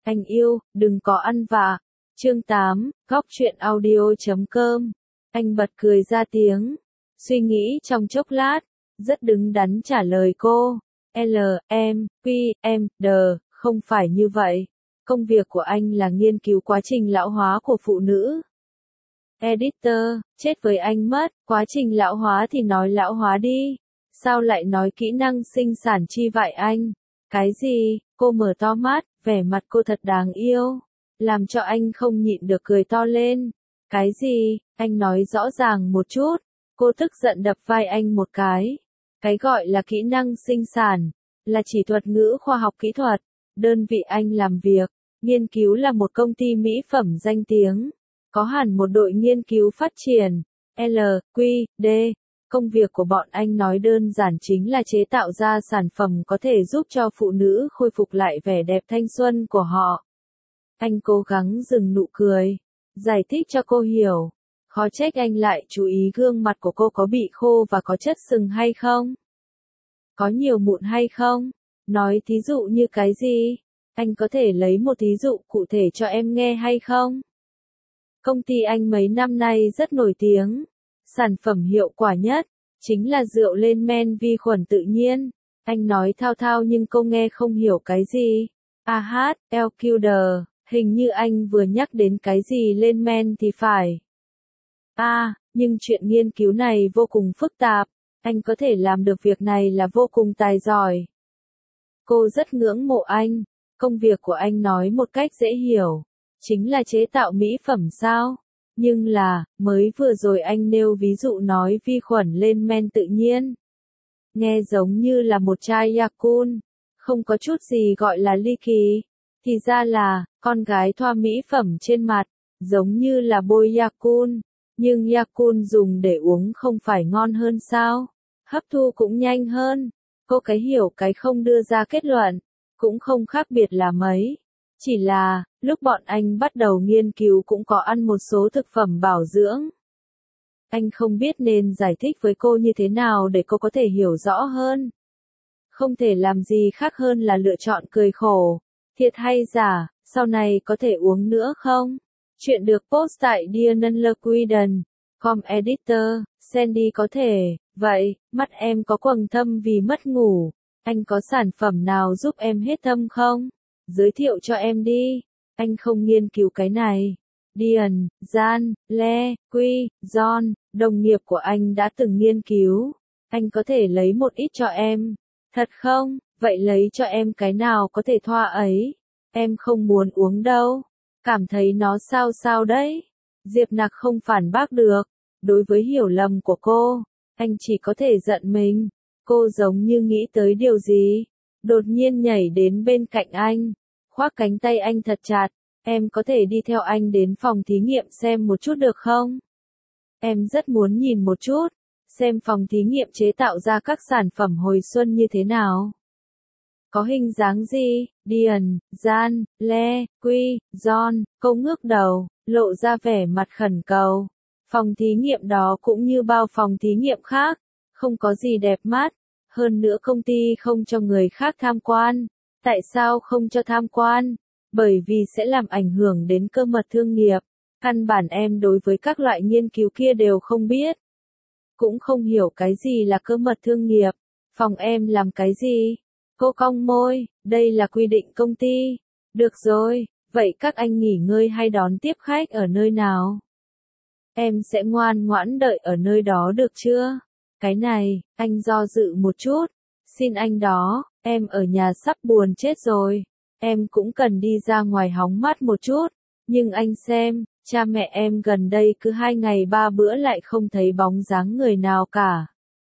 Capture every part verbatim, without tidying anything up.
Anh yêu, đừng có ăn vạ. Chương tám, góc truyện audio chấm com. Anh bật cười ra tiếng. Suy nghĩ trong chốc lát, rất đứng đắn trả lời cô. L, M, Q, M, D, không phải như vậy. Công việc của anh là nghiên cứu quá trình lão hóa của phụ nữ. Editor, chết với anh mất, quá trình lão hóa thì nói lão hóa đi. Sao lại nói kỹ năng sinh sản chi vậy anh? Cái gì? Cô mở to mắt, vẻ mặt cô thật đáng yêu. Làm cho anh không nhịn được cười to lên. Cái gì? Anh nói rõ ràng một chút. Cô tức giận đập vai anh một cái. Cái gọi là kỹ năng sinh sản, là chỉ thuật ngữ khoa học kỹ thuật. Đơn vị anh làm việc, nghiên cứu là một công ty mỹ phẩm danh tiếng. Có hẳn một đội nghiên cứu phát triển. L, Q, D. Công việc của bọn anh nói đơn giản chính là chế tạo ra sản phẩm có thể giúp cho phụ nữ khôi phục lại vẻ đẹp thanh xuân của họ. Anh cố gắng dừng nụ cười, giải thích cho cô hiểu. Khó trách anh lại chú ý gương mặt của cô có bị khô và có chất sừng hay không? Có nhiều mụn hay không? Nói thí dụ như cái gì? Anh có thể lấy một thí dụ cụ thể cho em nghe hay không? Công ty anh mấy năm nay rất nổi tiếng. Sản phẩm hiệu quả nhất, chính là rượu lên men vi khuẩn tự nhiên. Anh nói thao thao nhưng cô nghe không hiểu cái gì. A H, L Q D, hình như anh vừa nhắc đến cái gì lên men thì phải. À, nhưng chuyện nghiên cứu này vô cùng phức tạp. Anh có thể làm được việc này là vô cùng tài giỏi. Cô rất ngưỡng mộ anh. Công việc của anh nói một cách dễ hiểu. Chính là chế tạo mỹ phẩm sao? Nhưng là, mới vừa rồi anh nêu ví dụ nói vi khuẩn lên men tự nhiên. Nghe giống như là một chai Yakult, không có chút gì gọi là ly kỳ. Thì ra là, con gái thoa mỹ phẩm trên mặt, giống như là bôi Yakult. Nhưng Yakult dùng để uống không phải ngon hơn sao? Hấp thu cũng nhanh hơn. Cô cái hiểu cái không đưa ra kết luận, cũng không khác biệt là mấy. Chỉ là, lúc bọn anh bắt đầu nghiên cứu cũng có ăn một số thực phẩm bảo dưỡng. Anh không biết nên giải thích với cô như thế nào để cô có thể hiểu rõ hơn. Không thể làm gì khác hơn là lựa chọn cười khổ. Thiệt hay giả, sau này có thể uống nữa không? Chuyện được post tại dearnunlequiden chấm com editor, Sandy có thể, vậy, mắt em có quầng thâm vì mất ngủ. Anh có sản phẩm nào giúp em hết thâm không? Giới thiệu cho em đi. Anh không nghiên cứu cái này. Dian, Jan, Le, Quy, John, đồng nghiệp của anh đã từng nghiên cứu. Anh có thể lấy một ít cho em. Thật không? Vậy lấy cho em cái nào có thể thoa ấy. Em không muốn uống đâu. Cảm thấy nó sao sao đấy. Diệp Nặc không phản bác được. Đối với hiểu lầm của cô, anh chỉ có thể giận mình. Cô giống như nghĩ tới điều gì. Đột nhiên nhảy đến bên cạnh anh. Khoác cánh tay anh thật chặt. Em có thể đi theo anh đến phòng thí nghiệm xem một chút được không? Em rất muốn nhìn một chút. Xem phòng thí nghiệm chế tạo ra các sản phẩm hồi xuân như thế nào. Có hình dáng gì? Dian, Jan, Le, Quy, John, cô ngước đầu, lộ ra vẻ mặt khẩn cầu. Phòng thí nghiệm đó cũng như bao phòng thí nghiệm khác, không có gì đẹp mắt. Hơn nữa công ty không cho người khác tham quan. Tại sao không cho tham quan? Bởi vì sẽ làm ảnh hưởng đến cơ mật thương nghiệp. Căn bản em đối với các loại nghiên cứu kia đều không biết. Cũng không hiểu cái gì là cơ mật thương nghiệp. Phòng em làm cái gì? Cô cong môi, đây là quy định công ty. Được rồi, vậy các anh nghỉ ngơi hay đón tiếp khách ở nơi nào? Em sẽ ngoan ngoãn đợi ở nơi đó được chưa? Cái này, anh do dự một chút. Xin anh đó, em ở nhà sắp buồn chết rồi. Em cũng cần đi ra ngoài hóng mát một chút. Nhưng anh xem, cha mẹ em gần đây cứ hai ngày ba bữa lại không thấy bóng dáng người nào cả.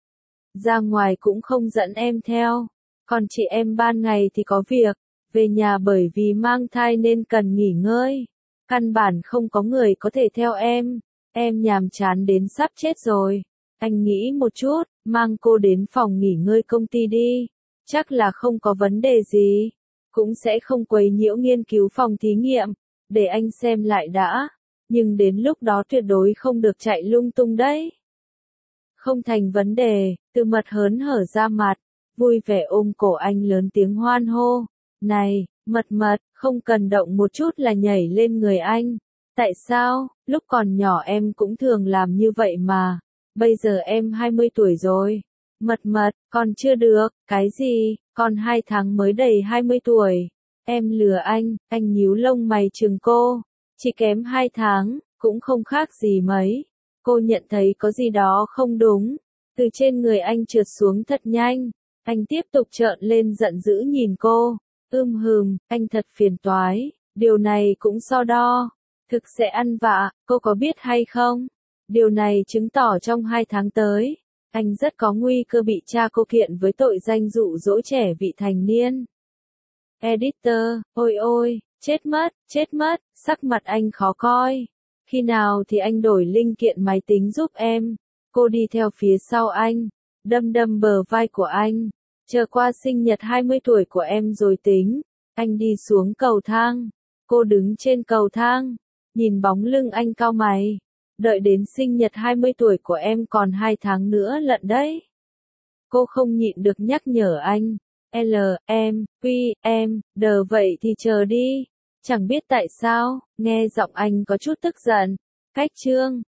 Ra ngoài cũng không dẫn em theo. Còn chị em ban ngày thì có việc. Về nhà bởi vì mang thai nên cần nghỉ ngơi. Căn bản không có người có thể theo em. Em nhàm chán đến sắp chết rồi. Anh nghĩ một chút, mang cô đến phòng nghỉ ngơi công ty đi. Chắc là không có vấn đề gì. Cũng sẽ không quấy nhiễu nghiên cứu phòng thí nghiệm. Để anh xem lại đã. Nhưng đến lúc đó tuyệt đối không được chạy lung tung đấy. Không thành vấn đề, Từ Mật hớn hở ra mặt. Vui vẻ ôm cổ anh lớn tiếng hoan hô. Này, Mật mật, không cần động một chút là nhảy lên người anh. Tại sao, lúc còn nhỏ em cũng thường làm như vậy mà. Bây giờ em hai mươi tuổi rồi. Mật mật, con chưa được, cái gì, con hai tháng mới đầy hai mươi tuổi. Em lừa anh, anh nhíu lông mày trừng cô. Chỉ kém hai tháng, cũng không khác gì mấy. Cô nhận thấy có gì đó không đúng. Từ trên người anh trượt xuống thật nhanh. Anh tiếp tục trợn lên giận dữ nhìn cô. Ưm hừm, anh thật phiền toái. Điều này cũng so đo. Thực sẽ ăn vạ, cô có biết hay không? Điều này chứng tỏ trong hai tháng tới, anh rất có nguy cơ bị cha cô kiện với tội danh dụ dỗ trẻ vị thành niên. Editor, ôi ôi, chết mất, chết mất, sắc mặt anh khó coi. Khi nào thì anh đổi linh kiện máy tính giúp em? Cô đi theo phía sau anh, đâm đâm bờ vai của anh. Chờ qua sinh nhật hai mươi tuổi của em rồi tính. Anh đi xuống cầu thang. Cô đứng trên cầu thang, nhìn bóng lưng anh cau mày. Đợi đến sinh nhật hai mươi tuổi của em còn hai tháng nữa lận đấy. Cô không nhịn được nhắc nhở anh. L, em, Q, em, đờ vậy thì chờ đi. Chẳng biết tại sao, nghe giọng anh có chút tức giận. Cách chương